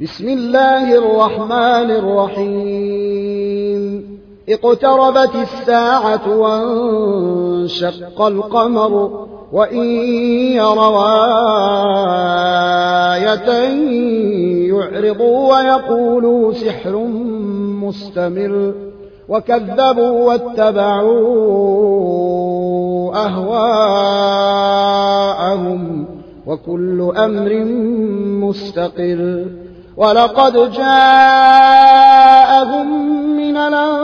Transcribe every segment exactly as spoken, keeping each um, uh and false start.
بسم الله الرحمن الرحيم اقتربت الساعة وانشق القمر وإن يروا آية يعرضوا ويقولوا سحر مستمر وكذبوا واتبعوا أهواءهم وكل أمر مستقر ولقد جاءهم من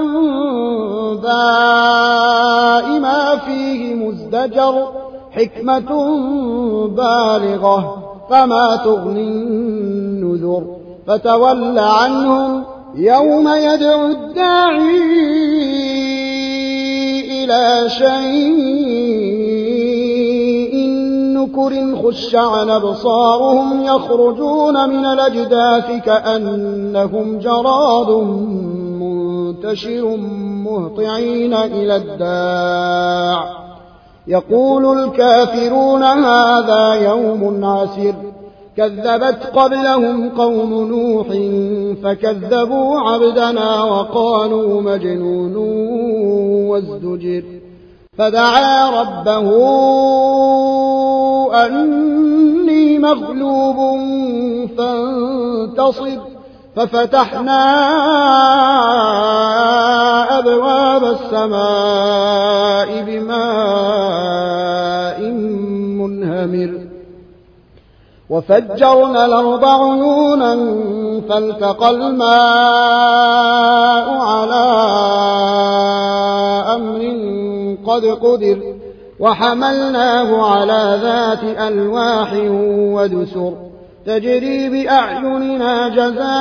الأنباء ما فيه مزدجر حكمة بالغة فما تغني النذر فتول عنهم يوم يدعو الداعي إلى شيء نكر خش عن أبصارهم يخرجون من الأجداث كأنهم جراد منتشر مهطعين إلى الداع يقول الكافرون هذا يوم عسر كذبت قبلهم قوم نوح فكذبوا عبدنا وقالوا مجنون وازدجر فدعا ربه أني مغلوب فانتصر ففتحنا أبواب السماء بماء منهمر وفجرنا الأرض عيونا فالتقى الماء على أمر قد قدر وحملناه على ذات ألواح ودسر تجري بأعيننا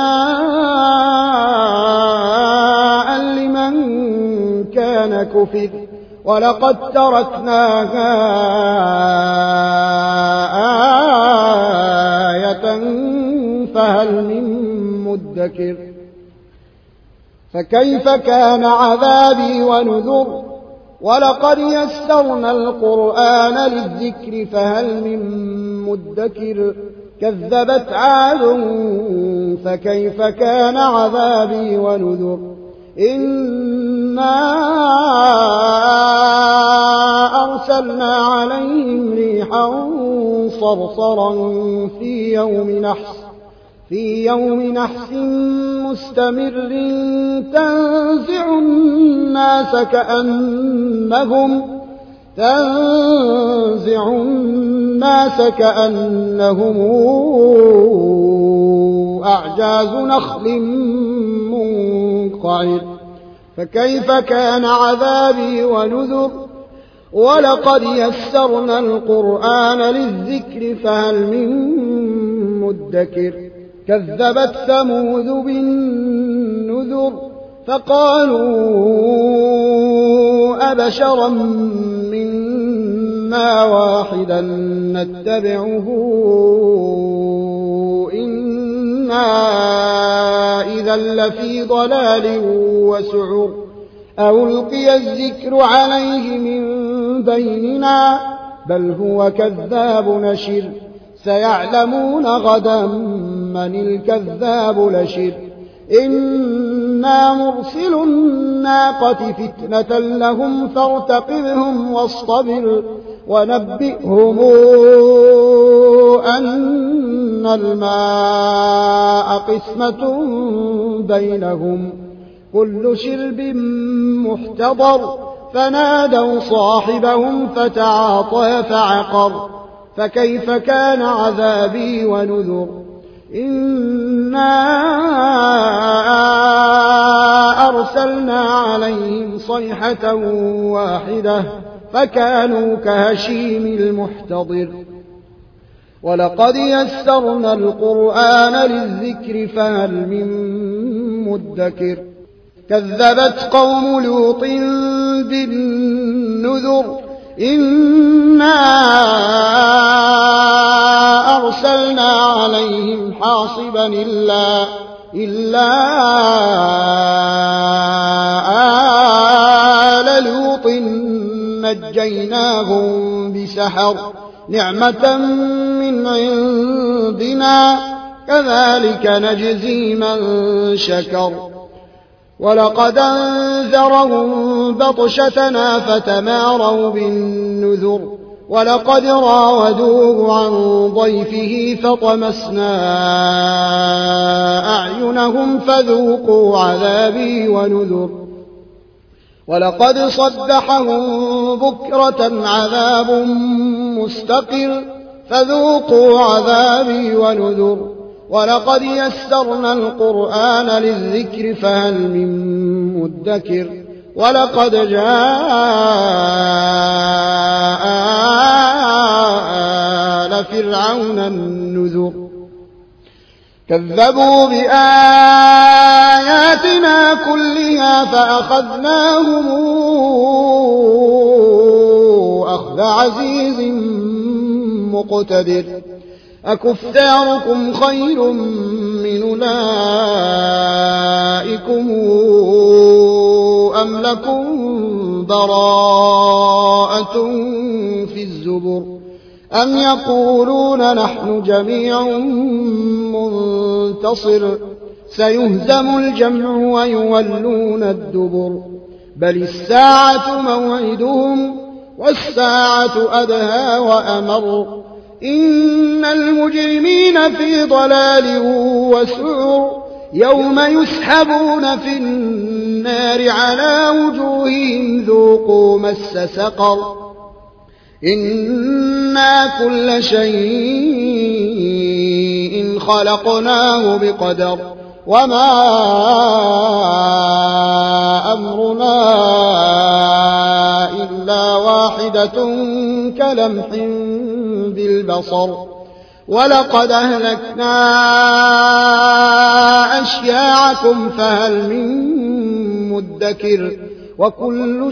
جزاء لمن كان كفر ولقد تركناها آية فهل من مدكر فكيف كان عذابي ونذر ولقد يسرنا القرآن للذكر فهل من مدكر كذبت عاد فكيف كان عذابي ونذر إنا أرسلنا عليهم ريحا صرصرا في يوم نحس في يوم نحس مستمر تنزع الناس كأنهم تنزع الناس كأنهم أعجاز نخل منقعر فكيف كان عذابي ونذر ولقد يسرنا القرآن للذكر فهل من مدكر كذبت ثمود بالنذر فقالوا أبشرا منا واحدا نتبعه إنا إذا لفي ضلال وسعر ألقي الذكر عليه من بيننا بل هو كذاب نشر سيعلمون غدا من الكذاب لشر إنا مرسل الناقة فتنة لهم فارتقبهم واصطبر ونبئهم أن الماء قسمة بينهم كل شرب محتضر فنادوا صاحبهم فتعاطى فعقر فكيف كان عذابي ونذر إنا أرسلنا عليهم صيحة واحدة فكانوا كهشيم المحتضر ولقد يسرنا القرآن للذكر فهل من مدكر كذبت قوم لوط بالنذر إنا أرسلنا عليهم حاصبا إلا, إلا آل لوط نجيناهم بسحر نعمة من عندنا كذلك نجزي من شكر ولقد أنذرهم بطشتنا فتماروا بالنذر ولقد راودوه عن ضيفه فطمسنا أعينهم فذوقوا عذابي ونذر ولقد صبحهم بكرة عذاب مستقر فذوقوا عذابي ونذر ولقد يسرنا القرآن للذكر فهل من مدكر ولقد جاء آل فرعون النذر كذبوا بآياتنا كلها فأخذناهم أخذ عزيز مقتدر أكفاركم خير من أولئكم أم لكم براءة في الزبر أم يقولون نحن جميع منتصر سيهزم الجمع ويولون الدبر بل الساعة موعدهم والساعة أدهى وأمر إن المجرمين في ضلال وسعر يوم يسحبون في النار على وجوههم ذوقوا مس سقر إنا كل شيء خلقناه بقدر وما أمرنا إلا واحدة كلمح بالبصر ولقد أهلكنا أشياعكم فهل من مدكر وكل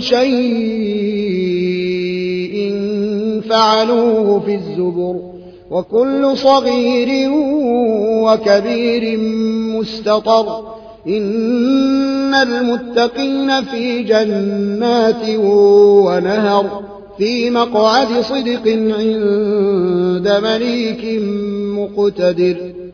شيء فعلوه في الزبر وكل صغير وكبير مستطر إن المتقين في جنات ونهر في مقعد صدق عند مليك مقتدر